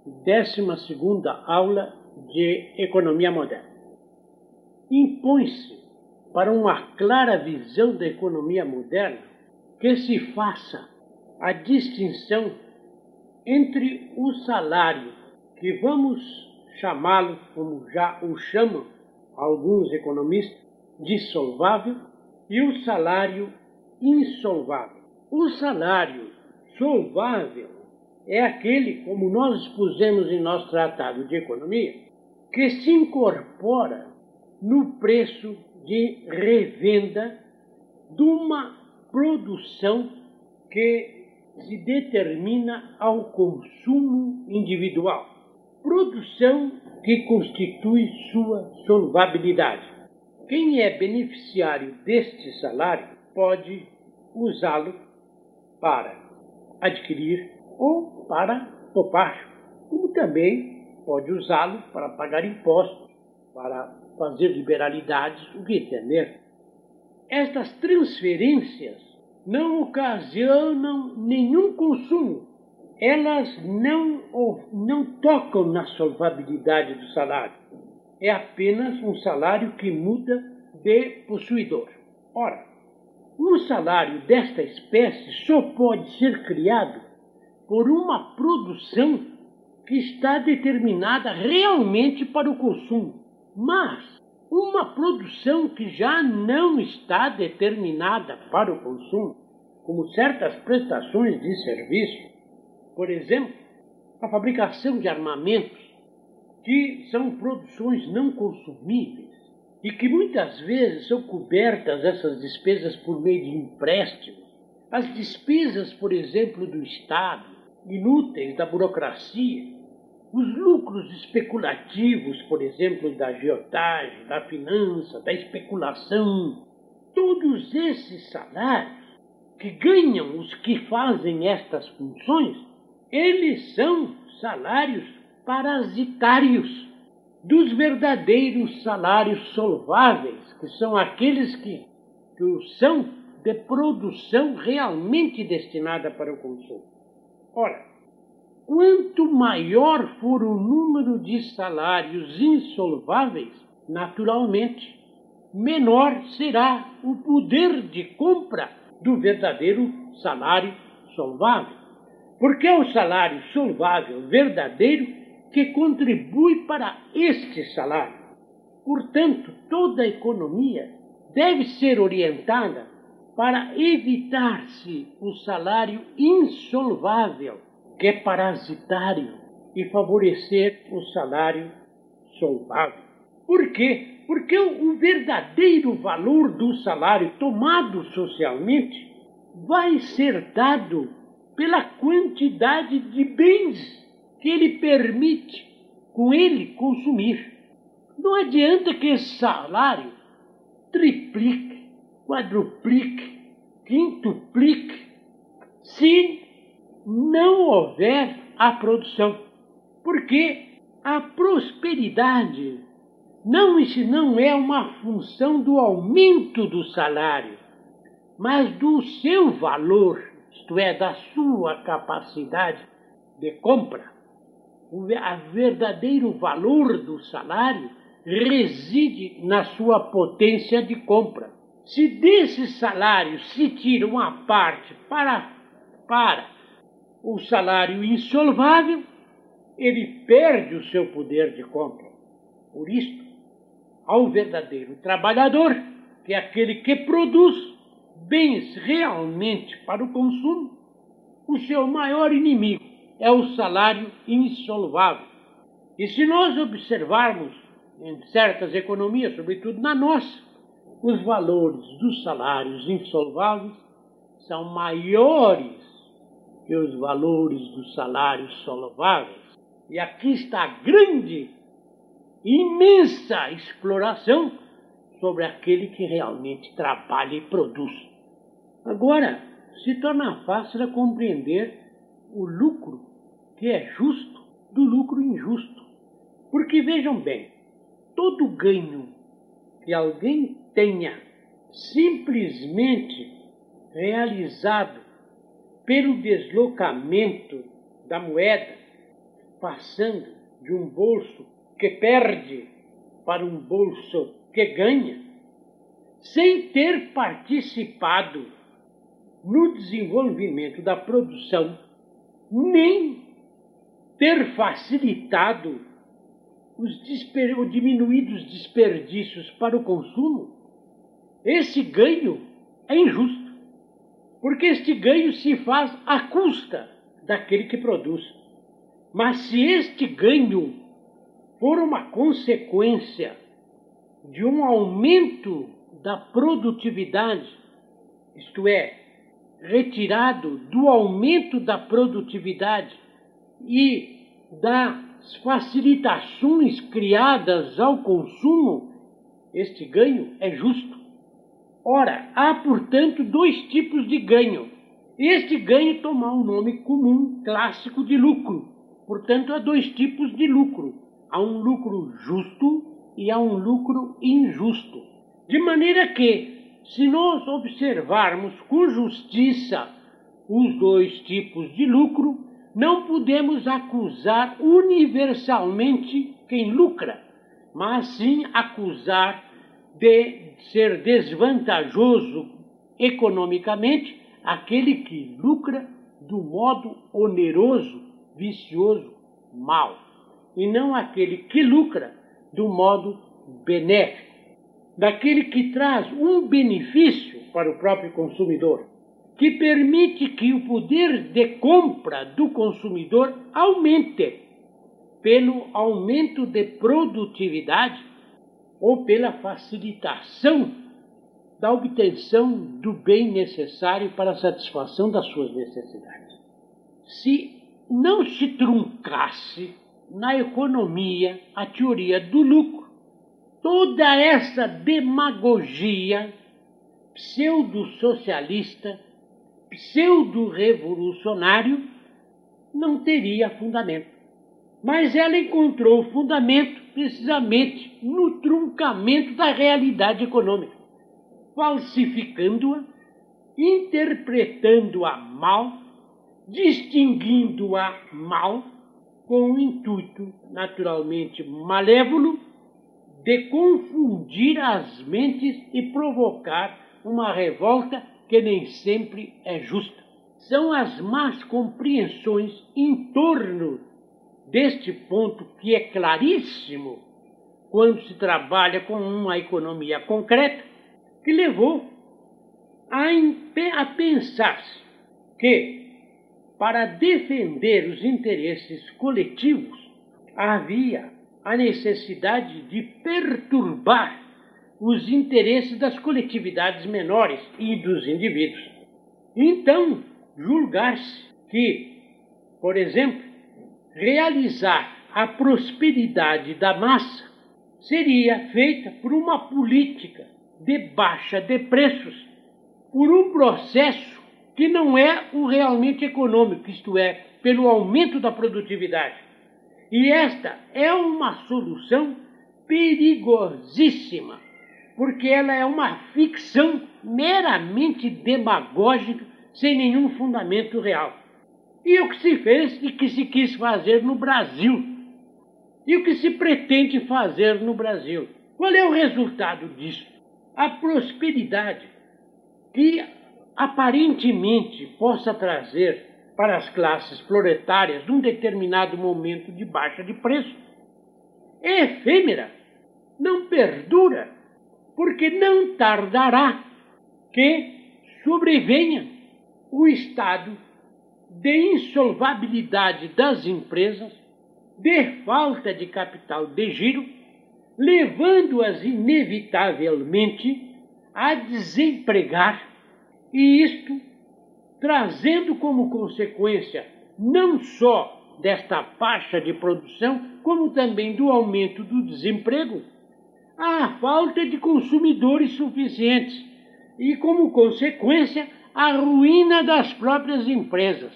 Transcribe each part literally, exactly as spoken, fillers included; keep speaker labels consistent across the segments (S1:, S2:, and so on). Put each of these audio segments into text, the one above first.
S1: décima segunda aula de Economia Moderna. Impõe-se para uma clara visão da economia moderna que se faça a distinção entre o salário, que vamos chamá-lo, como já o chamam alguns economistas, de solvável, e o salário insolvável. O salário solvável é aquele, como nós expusemos em nosso tratado de economia, que se incorpora no preço de revenda de uma produção que se determina ao consumo individual. Produção que constitui sua solvabilidade. Quem é beneficiário deste salário pode usá-lo para adquirir ou para poupar, como também pode usá-lo para pagar impostos, para fazer liberalidades, o que entender. Estas transferências não ocasionam nenhum consumo. Elas não, não tocam na solvabilidade do salário. É apenas um salário que muda de possuidor. Ora, um salário desta espécie só pode ser criado por uma produção que está determinada realmente para o consumo. Mas uma produção que já não está determinada para o consumo, como certas prestações de serviço, por exemplo, a fabricação de armamentos, que são produções não consumíveis e que muitas vezes são cobertas essas despesas por meio de empréstimos. As despesas, por exemplo, do Estado, inúteis da burocracia, os lucros especulativos, por exemplo, da agiotagem, da finança, da especulação, todos esses salários que ganham os que fazem estas funções, eles são salários parasitários dos verdadeiros salários solváveis, que são aqueles que, que são de produção realmente destinada para o consumo. Ora, quanto maior for o número de salários insolváveis, naturalmente, menor será o poder de compra do verdadeiro salário solvável. Porque é o salário solvável verdadeiro que contribui para este salário. Portanto, toda a economia deve ser orientada para evitar-se o salário insolvável, que é parasitário, e favorecer o salário solvável. Por quê? Porque o verdadeiro valor do salário tomado socialmente vai ser dado pela quantidade de bens que ele permite com ele consumir. Não adianta que esse salário triplique, quadruplique, quintuplique, se não houver a produção. Porque a prosperidade não, não é uma função do aumento do salário, mas do seu valor, isto é, da sua capacidade de compra. O verdadeiro valor do salário reside na sua potência de compra. Se desse salário se tira uma parte para, para o salário insolvável, ele perde o seu poder de compra. Por isso, ao verdadeiro trabalhador, que é aquele que produz bens realmente para o consumo, o seu maior inimigo é o salário insolvável. E se nós observarmos em certas economias, sobretudo na nossa, os valores dos salários insolváveis são maiores que os valores dos salários solváveis. E aqui está a grande, imensa exploração sobre aquele que realmente trabalha e produz. Agora, se torna fácil a compreender o lucro que é justo do lucro injusto. Porque vejam bem, todo ganho que alguém tenha simplesmente realizado pelo deslocamento da moeda passando de um bolso que perde para um bolso que ganha, sem ter participado no desenvolvimento da produção, nem ter facilitado os desper... diminuídos desperdícios para o consumo, esse ganho é injusto, porque este ganho se faz à custa daquele que produz. Mas se este ganho for uma consequência de um aumento da produtividade, isto é, retirado do aumento da produtividade e das facilitações criadas ao consumo, este ganho é justo. Ora, há, portanto, dois tipos de ganho. Este ganho toma um nome comum, clássico de lucro. Portanto, há dois tipos de lucro. Há um lucro justo e há um lucro injusto. De maneira que, se nós observarmos com justiça os dois tipos de lucro, não podemos acusar universalmente quem lucra, mas sim acusar de ser desvantajoso economicamente aquele que lucra do modo oneroso, vicioso, mau, e não aquele que lucra do modo benéfico, daquele que traz um benefício para o próprio consumidor, que permite que o poder de compra do consumidor aumente pelo aumento de produtividade ou pela facilitação da obtenção do bem necessário para a satisfação das suas necessidades. Se não se truncasse na economia a teoria do lucro, toda essa demagogia pseudo-socialista, pseudo-revolucionário, não teria fundamento. Mas ela encontrou fundamento precisamente no truncamento da realidade econômica, falsificando-a, interpretando-a mal, distinguindo-a mal, com o intuito, naturalmente malévolo, de confundir as mentes e provocar uma revolta que nem sempre é justa. São as más compreensões em torno deste ponto, que é claríssimo quando se trabalha com uma economia concreta, que levou a, a pensar-se que, para defender os interesses coletivos, havia a necessidade de perturbar os interesses das coletividades menores e dos indivíduos. Então, julgar-se que, por exemplo, realizar a prosperidade da massa seria feita por uma política de baixa de preços, por um processo que não é o realmente econômico, isto é, pelo aumento da produtividade. E esta é uma solução perigosíssima, porque ela é uma ficção meramente demagógica, sem nenhum fundamento real. E o que se fez e que se quis fazer no Brasil. E o que se pretende fazer no Brasil. Qual é o resultado disso? A prosperidade que aparentemente possa trazer para as classes proletárias num determinado momento de baixa de preço é efêmera, não perdura, porque não tardará que sobrevenha o estado de insolvabilidade das empresas, de falta de capital de giro, levando-as inevitavelmente a desempregar, e isto trazendo como consequência não só desta baixa de produção, como também do aumento do desemprego, a falta de consumidores suficientes e, como consequência, a ruína das próprias empresas.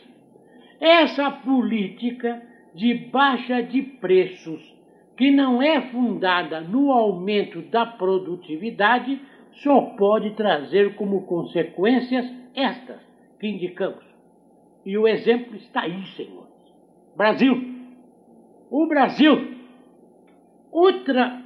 S1: Essa política de baixa de preços, que não é fundada no aumento da produtividade, só pode trazer como consequências estas que indicamos. E o exemplo está aí, senhores. Brasil. O Brasil, outra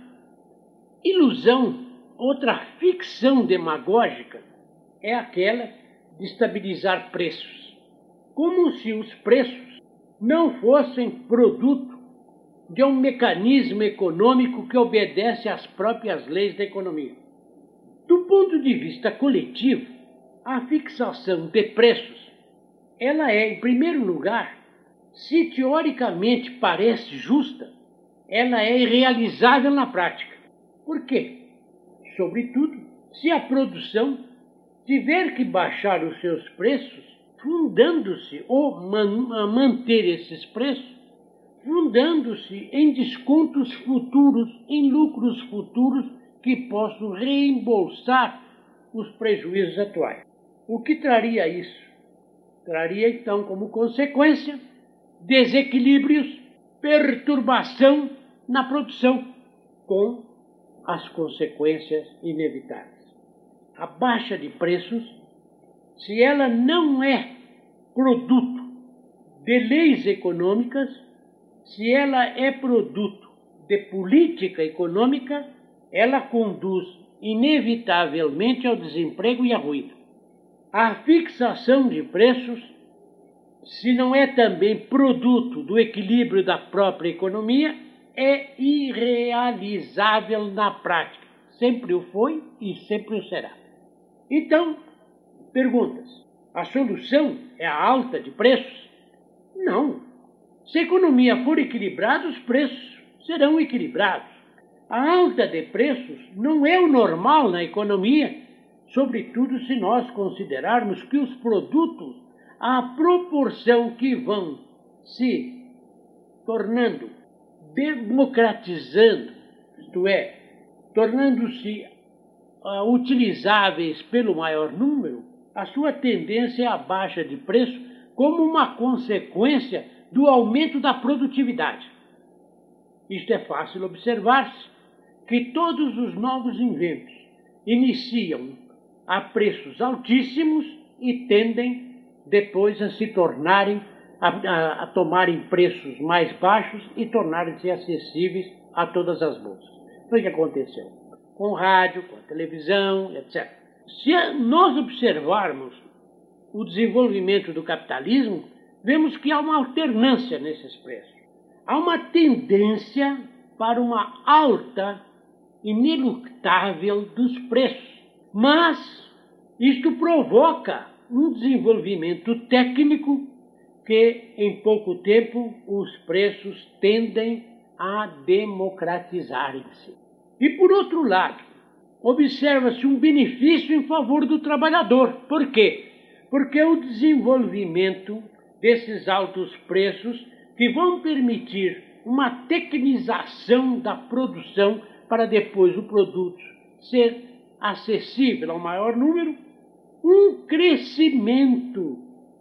S1: ilusão, outra ficção demagógica é aquela de estabilizar preços, como se os preços não fossem produto de um mecanismo econômico que obedece às próprias leis da economia. Do ponto de vista coletivo, a fixação de preços, ela é, em primeiro lugar, se teoricamente parece justa, ela é irrealizável na prática. Por quê? Sobretudo, se a produção tiver que baixar os seus preços, fundando-se ou man manter esses preços, fundando-se em descontos futuros, em lucros futuros que possam reembolsar os prejuízos atuais. O que traria isso? Traria, então, como consequência, desequilíbrios, perturbação na produção, com as consequências inevitáveis. A baixa de preços, se ela não é produto de leis econômicas, se ela é produto de política econômica, ela conduz inevitavelmente ao desemprego e à ruína. A fixação de preços, se não é também produto do equilíbrio da própria economia, é irrealizável na prática. Sempre o foi e sempre o será. Então, perguntas: a solução é a alta de preços? Não. Se a economia for equilibrada, os preços serão equilibrados. A alta de preços não é o normal na economia, sobretudo se nós considerarmos que os produtos, à proporção que vão se tornando, democratizando, isto é, tornando-se uh, utilizáveis pelo maior número, a sua tendência é a baixa de preço como uma consequência do aumento da produtividade. Isto é fácil observar-se que todos os novos inventos iniciam a preços altíssimos e tendem depois a se tornarem, a, a, a tomarem preços mais baixos e tornarem-se acessíveis a todas as bolsas. Foi o que aconteceu com o rádio, com a televisão, etcétera. Se nós observarmos o desenvolvimento do capitalismo, vemos que há uma alternância nesses preços. Há uma tendência para uma alta inelutável dos preços. Mas isto provoca um desenvolvimento técnico que, em pouco tempo, os preços tendem a democratizarem-se. E, por outro lado, observa-se um benefício em favor do trabalhador. Por quê? Porque o desenvolvimento desses altos preços que vão permitir uma tecnização da produção para depois o produto ser acessível ao maior número, um crescimento,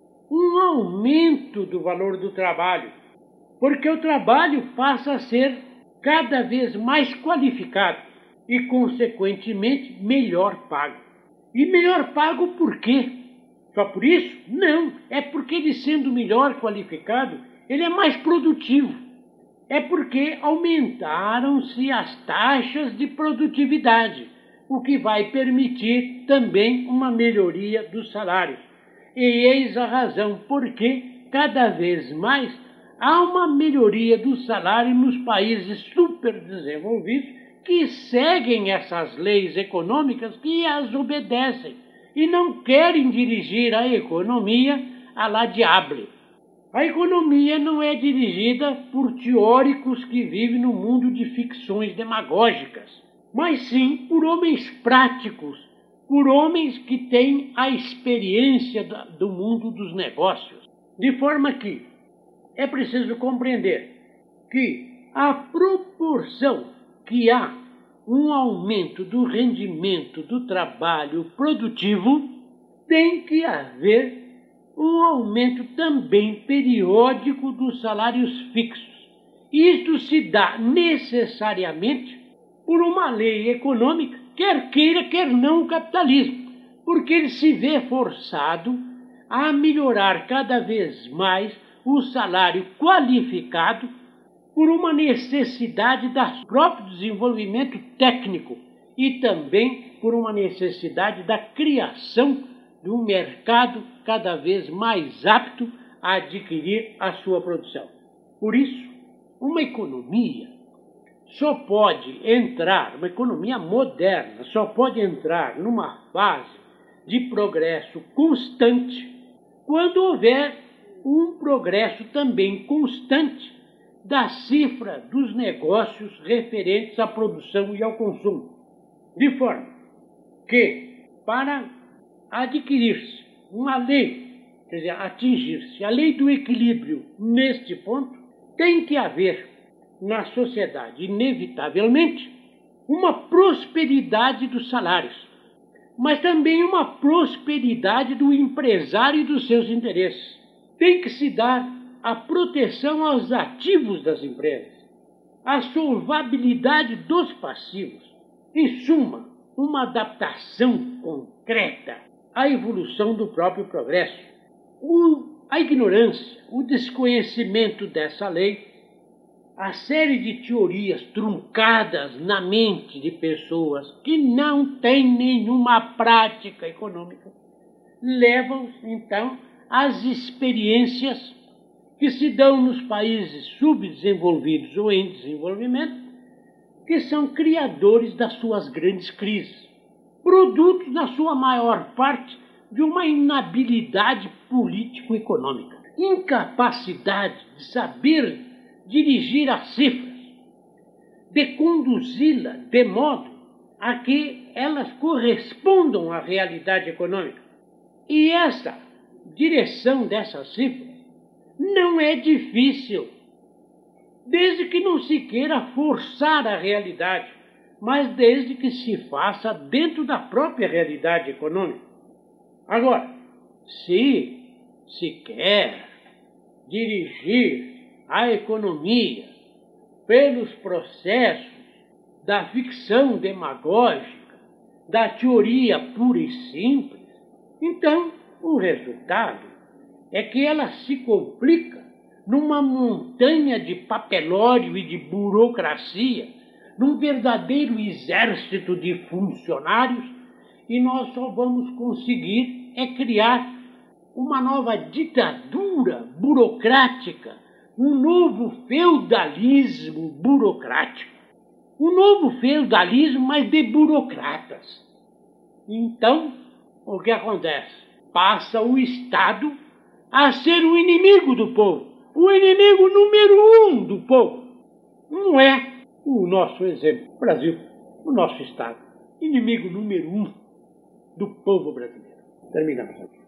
S1: um aumento do valor do trabalho, porque o trabalho passa a ser cada vez mais qualificado e, consequentemente, melhor pago. E melhor pago por quê? Só por isso? Não, é porque ele, sendo melhor qualificado, ele é mais produtivo. É porque aumentaram-se as taxas de produtividade, o que vai permitir também uma melhoria dos salários. E eis a razão porque, cada vez mais, há uma melhoria do salário nos países superdesenvolvidos que seguem essas leis econômicas, que as obedecem e não querem dirigir a economia à la diable. A economia não é dirigida por teóricos que vivem no mundo de ficções demagógicas, mas sim por homens práticos, por homens que têm a experiência do mundo dos negócios. De forma que é preciso compreender que a proporção que há um aumento do rendimento do trabalho produtivo, tem que haver um aumento também periódico dos salários fixos. Isto se dá necessariamente por uma lei econômica, quer queira, quer não o capitalismo, porque ele se vê forçado a melhorar cada vez mais o salário qualificado por uma necessidade do próprio desenvolvimento técnico e também por uma necessidade da criação de um mercado cada vez mais apto a adquirir a sua produção. Por isso, uma economia só pode entrar, uma economia moderna, só pode entrar numa fase de progresso constante quando houver um progresso também constante da cifra dos negócios referentes à produção e ao consumo. De forma que, para adquirir-se uma lei, quer dizer, atingir-se a lei do equilíbrio neste ponto, tem que haver na sociedade, inevitavelmente, uma prosperidade dos salários, mas também uma prosperidade do empresário e dos seus interesses. Tem que se dar a proteção aos ativos das empresas, a solvabilidade dos passivos, em suma, uma adaptação concreta à evolução do próprio progresso. O, a ignorância, o desconhecimento dessa lei, a série de teorias truncadas na mente de pessoas que não têm nenhuma prática econômica, levam, então, às experiências que se dão nos países subdesenvolvidos ou em desenvolvimento, que são criadores das suas grandes crises, produtos, na sua maior parte, de uma inabilidade político-econômica, incapacidade de saber dirigir as cifras, de conduzi-la de modo a que elas correspondam à realidade econômica. E essa direção dessas cifras não é difícil, desde que não se queira forçar a realidade, mas desde que se faça dentro da própria realidade econômica. Agora, se se quer dirigir a economia pelos processos da ficção demagógica, da teoria pura e simples, então o resultado é que ela se complica numa montanha de papelório e de burocracia, num verdadeiro exército de funcionários, e nós só vamos conseguir é criar uma nova ditadura burocrática, um novo feudalismo burocrático, um novo feudalismo, mas de burocratas. Então, o que acontece? Passa o Estado a ser o inimigo do povo, o inimigo número um do povo. Não é o nosso exemplo, o Brasil, o nosso Estado, inimigo número um do povo brasileiro. Terminamos aqui.